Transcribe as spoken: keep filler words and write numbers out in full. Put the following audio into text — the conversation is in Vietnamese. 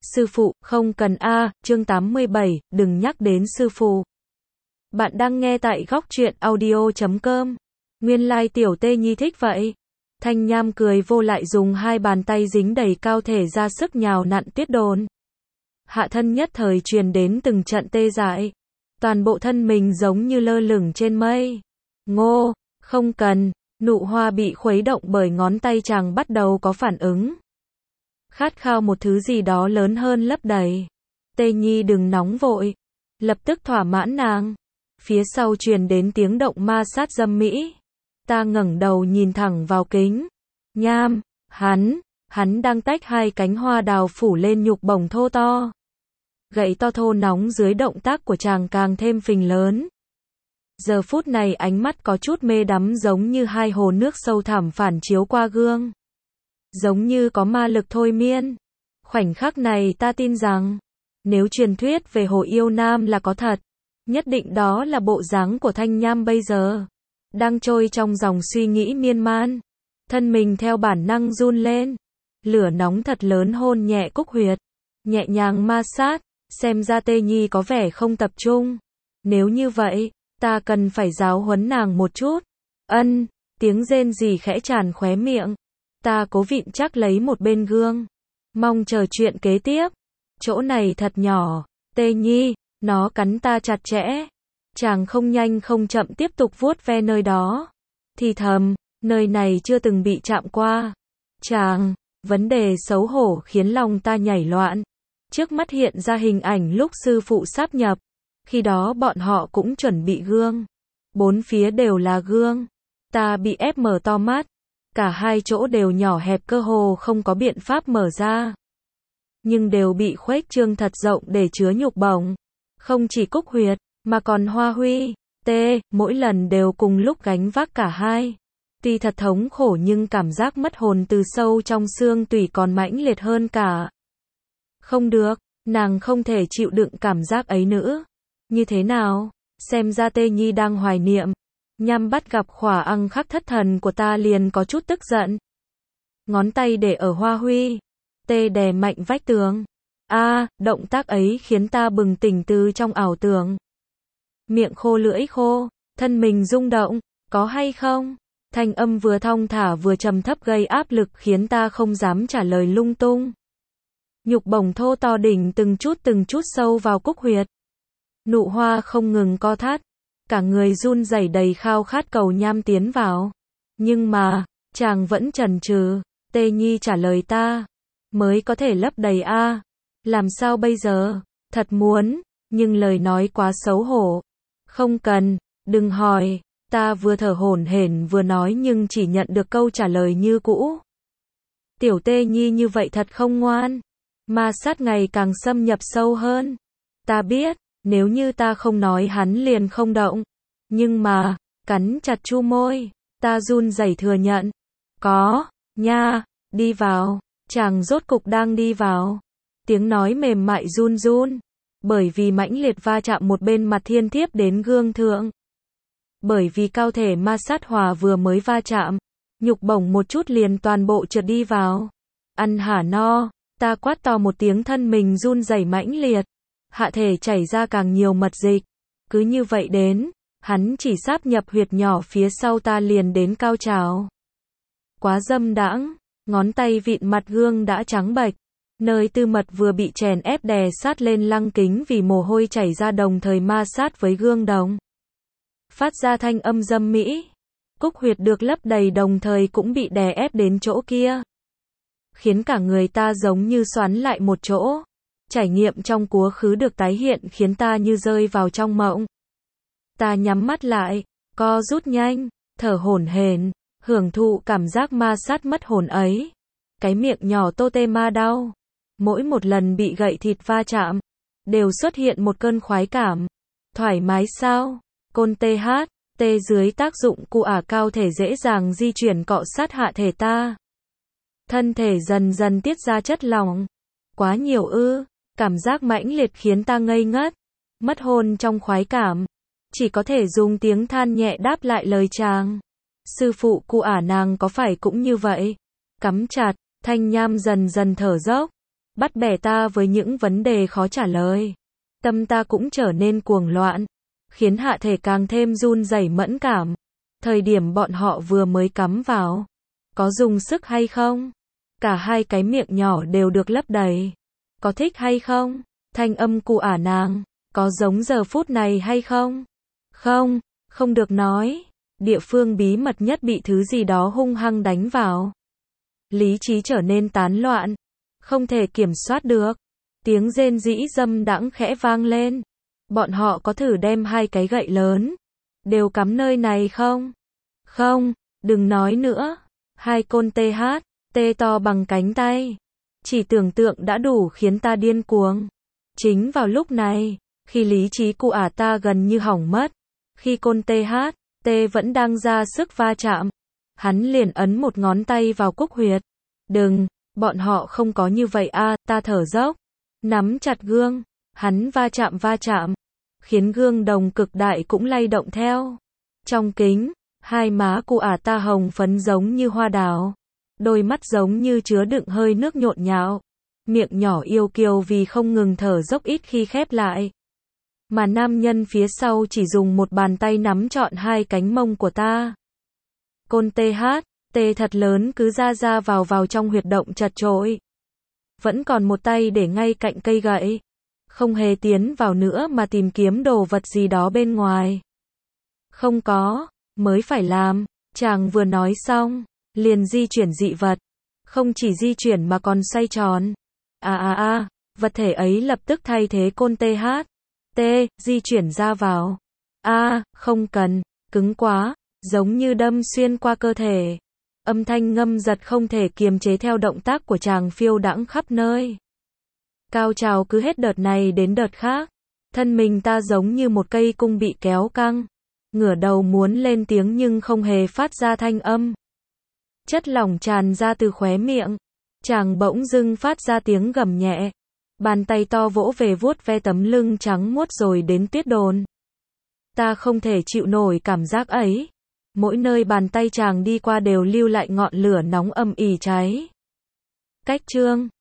Sư phụ, không cần a, chương tám mươi bảy, đừng nhắc đến sư phụ. Bạn đang nghe tại góc truyện audio chấm com. Nguyên lai tiểu Tê Nhi thích vậy. Thanh Nham cười vô lại dùng hai bàn tay dính đầy cao thể ra sức nhào nặn tuyết đồn. Hạ thân nhất thời truyền đến từng trận tê dại. Toàn bộ thân mình giống như lơ lửng trên mây. Ngô, không cần, nụ hoa bị khuấy động bởi ngón tay chàng bắt đầu có phản ứng. Khát khao một thứ gì đó lớn hơn lấp đầy. Tê Nhi đừng nóng vội. Lập tức thỏa mãn nàng. Phía sau truyền đến tiếng động ma sát dâm mỹ. Ta ngẩng đầu nhìn thẳng vào kính. Nham, hắn, hắn đang tách hai cánh hoa đào phủ lên nhục bổng thô to. Gậy to thô nóng dưới động tác của chàng càng thêm phình lớn. Giờ phút này ánh mắt có chút mê đắm giống như hai hồ nước sâu thẳm phản chiếu qua gương. Giống như có ma lực thôi miên. Khoảnh khắc này ta tin rằng, nếu truyền thuyết về hồ yêu nam là có thật, nhất định đó là bộ dáng của Thanh Nham bây giờ. Đang trôi trong dòng suy nghĩ miên man. Thân mình theo bản năng run lên. Lửa nóng thật lớn hôn nhẹ cúc huyệt. Nhẹ nhàng ma sát. Xem ra Tê Nhi có vẻ không tập trung. Nếu như vậy, ta cần phải giáo huấn nàng một chút. Ân, tiếng rên rỉ khẽ tràn khóe miệng. Ta cố vịn chắc lấy một bên gương. Mong chờ chuyện kế tiếp. Chỗ này thật nhỏ. Tê Nhi, nó cắn ta chặt chẽ. Chàng không nhanh không chậm tiếp tục vuốt ve nơi đó. Thì thầm, nơi này chưa từng bị chạm qua. Chàng, vấn đề xấu hổ khiến lòng ta nhảy loạn. Trước mắt hiện ra hình ảnh lúc sư phụ sáp nhập. Khi đó bọn họ cũng chuẩn bị gương. Bốn phía đều là gương. Ta bị ép mở to mắt. Cả hai chỗ đều nhỏ hẹp cơ hồ không có biện pháp mở ra. Nhưng đều bị khuếch trương thật rộng để chứa nhục bổng. Không chỉ cúc huyệt, mà còn hoa huy, tê, mỗi lần đều cùng lúc gánh vác cả hai. Tuy thật thống khổ nhưng cảm giác mất hồn từ sâu trong xương tủy còn mãnh liệt hơn cả. Không được, nàng không thể chịu đựng cảm giác ấy nữa. Như thế nào? Xem ra Tê Nhi đang hoài niệm. Nham bắt gặp khỏa ăng khắc thất thần của ta liền có chút tức giận. Ngón tay để ở hoa huy. Tê đè mạnh vách tường. A, à, động tác ấy khiến ta bừng tỉnh từ trong ảo tưởng. Miệng khô lưỡi khô, thân mình rung động, có hay không? Thanh âm vừa thong thả vừa trầm thấp gây áp lực khiến ta không dám trả lời lung tung. Nhục bổng thô to đỉnh từng chút từng chút sâu vào cúc huyệt. Nụ hoa không ngừng co thắt. Cả người run rẩy đầy khao khát cầu Nham tiến vào. Nhưng mà, chàng vẫn chần chừ. Tê Nhi trả lời ta. Mới có thể lấp đầy a. À. Làm sao bây giờ? Thật muốn, nhưng lời nói quá xấu hổ. Không cần, đừng hỏi. Ta vừa thở hổn hển vừa nói nhưng chỉ nhận được câu trả lời như cũ. Tiểu Tê Nhi như vậy thật không ngoan. Ma sát ngày càng xâm nhập sâu hơn. Ta biết, nếu như ta không nói hắn liền không động. Nhưng mà, cắn chặt chu môi, ta run rẩy thừa nhận. Có, nha, đi vào. Chàng rốt cục đang đi vào. Tiếng nói mềm mại run run. Bởi vì mãnh liệt va chạm một bên mặt thiên thiếp đến gương thượng. Bởi vì cao thể ma sát hòa vừa mới va chạm. Nhục bổng một chút liền toàn bộ trượt đi vào. Ăn hả no. Ta quát to một tiếng thân mình run rẩy mãnh liệt. Hạ thể chảy ra càng nhiều mật dịch. Cứ như vậy đến. Hắn chỉ sáp nhập huyệt nhỏ phía sau ta liền đến cao trào. Quá dâm đãng. Ngón tay vịn mặt gương đã trắng bệch. Nơi tư mật vừa bị chèn ép đè sát lên lăng kính vì mồ hôi chảy ra đồng thời ma sát với gương đồng. Phát ra thanh âm dâm mỹ. Cúc huyệt được lấp đầy đồng thời cũng bị đè ép đến chỗ kia. Khiến cả người ta giống như xoắn lại một chỗ. Trải nghiệm trong quá khứ được tái hiện khiến ta như rơi vào trong mộng. Ta nhắm mắt lại, co rút nhanh, thở hổn hển, hưởng thụ cảm giác ma sát mất hồn ấy. Cái miệng nhỏ tô tê ma đau. Mỗi một lần bị gậy thịt va chạm, đều xuất hiện một cơn khoái cảm. Thoải mái sao? Côn tê hát, tê dưới tác dụng cu ả cao thể dễ dàng di chuyển cọ sát hạ thể ta. Thân thể dần dần tiết ra chất lỏng. Quá nhiều ư, cảm giác mãnh liệt khiến ta ngây ngất. Mất hồn trong khoái cảm. Chỉ có thể dùng tiếng than nhẹ đáp lại lời chàng. Sư phụ cu ả nàng có phải cũng như vậy? Cắm chặt, Thanh Nham dần dần thở dốc. bắt bẻ ta với những vấn đề khó trả lời. Tâm ta cũng trở nên cuồng loạn, khiến hạ thể càng thêm run rẩy mẫn cảm. Thời điểm bọn họ vừa mới cắm vào, có dùng sức hay không? Cả hai cái miệng nhỏ đều được lấp đầy. Có thích hay không? Thanh âm của ả nàng, có giống giờ phút này hay không? Không, không được nói. Địa phương bí mật nhất bị thứ gì đó hung hăng đánh vào. Lý trí trở nên tán loạn, không thể kiểm soát được. Tiếng rên rỉ dâm đãng khẽ vang lên. Bọn họ có thử đem hai cái gậy lớn, đều cắm nơi này không? Không, đừng nói nữa. Hai côn tê hát, tê to bằng cánh tay. Chỉ tưởng tượng đã đủ khiến ta điên cuồng. Chính vào lúc này, khi lý trí của ả ta gần như hỏng mất, khi côn tê hát, tê vẫn đang ra sức va chạm, hắn liền ấn một ngón tay vào cúc huyệt. Đừng, bọn họ không có như vậy a, ta thở dốc, nắm chặt gương, hắn va chạm va chạm, khiến gương đồng cực đại cũng lay động theo. Trong kính, hai má của ả ta hồng phấn giống như hoa đào, đôi mắt giống như chứa đựng hơi nước nhộn nhạo, miệng nhỏ yêu kiều vì không ngừng thở dốc ít khi khép lại. Mà nam nhân phía sau chỉ dùng một bàn tay nắm trọn hai cánh mông của ta. Côn tê hát, tê thật lớn cứ ra ra vào vào trong huyệt động chật chội. Vẫn còn một tay để ngay cạnh cây gậy. Không hề tiến vào nữa mà tìm kiếm đồ vật gì đó bên ngoài. Không có, mới phải làm. Chàng vừa nói xong, liền di chuyển dị vật. Không chỉ di chuyển mà còn xoay tròn. À à à, vật thể ấy lập tức thay thế côn tê hát. T, di chuyển ra vào. A, à, không cần, cứng quá, giống như đâm xuyên qua cơ thể. Âm thanh ngâm giật không thể kiềm chế theo động tác của chàng phiêu đãng khắp nơi. Cao trào cứ hết đợt này đến đợt khác. Thân mình ta giống như một cây cung bị kéo căng. Ngửa đầu muốn lên tiếng nhưng không hề phát ra thanh âm. Chất lỏng tràn ra từ khóe miệng. Chàng bỗng dưng phát ra tiếng gầm nhẹ. Bàn tay to vỗ về vuốt ve tấm lưng trắng muốt rồi đến tuyết đồn. Ta không thể chịu nổi cảm giác ấy. Mỗi nơi bàn tay chàng đi qua đều lưu lại ngọn lửa nóng âm ỉ cháy. Cách chương